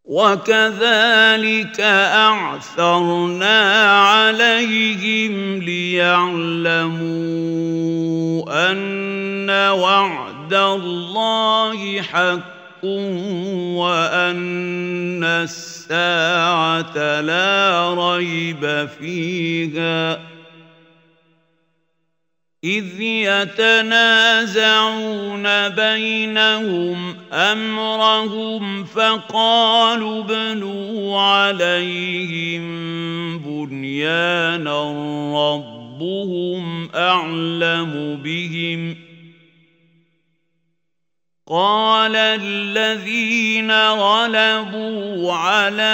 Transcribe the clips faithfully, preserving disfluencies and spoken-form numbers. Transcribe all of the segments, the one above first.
وكذلك أعثرنا عليهم ليعلموا أن وعد الله حق وأن الساعة لا ريب فيها إذ يتنازعون بينهم أمرهم فقالوا ابنوا عليهم بنيانا ربهم أعلم بهم قال الذين غلبوا على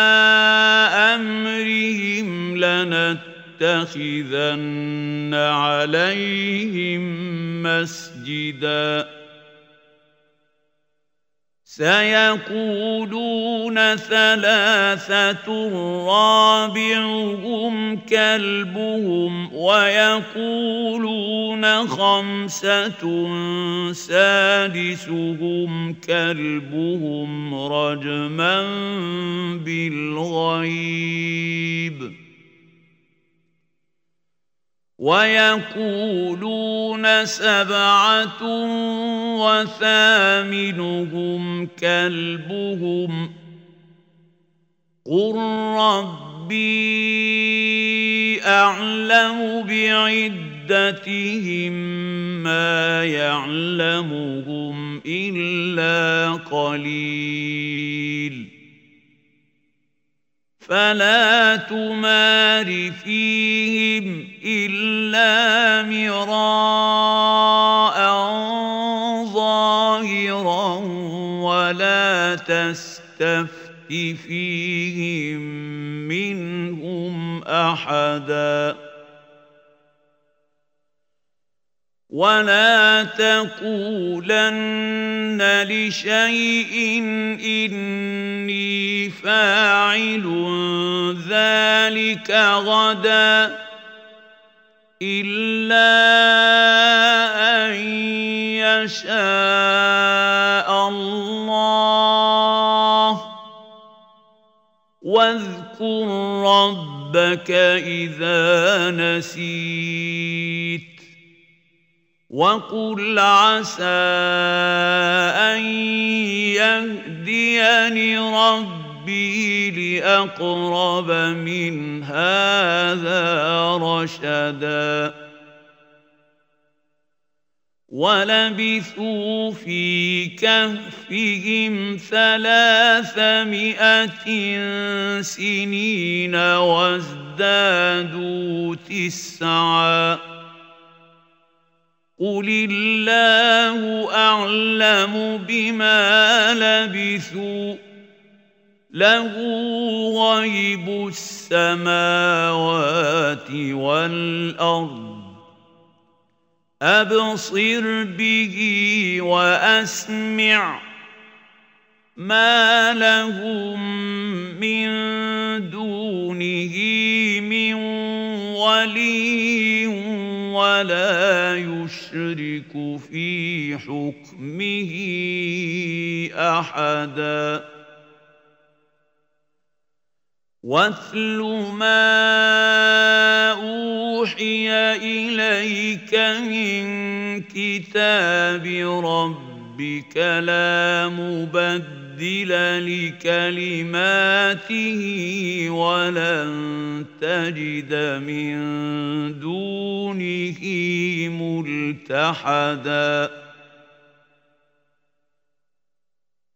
أمرهم لنتبعن لنتخذن عليهم مسجدا سيقولون ثلاثة رابعهم كلبهم ويقولون خمسة سادسهم كلبهم رجما بالغيب ويقولون سبعة وثامنهم كلبهم قل ربي أعلم بعدتهم ما يعلمهم إلا قليل فلا تمار فيهم إلا مراء ظاهرا ولا تستفت فيهم منهم أحدا ولا تقولن لشيء إني فاعل ذلك غدا إلا أن يشاء الله واذكر ربك إذا نسيت وقل عسى أن يهديني ربي لأقرب من هذا رشدا ولبثوا في كهفهم ثلاثمائة سنين وازدادوا تسعا قل الله أعلم بما لبثوا له غيب السماوات والأرض أبصر به وأسمع ما لهم من دونه من ولي ولا يشرك في حكمه أحدا واتل ما أوحي إليك من كتاب ربك لا مبدل لكلماته ولن تجد من دونه ملتحدا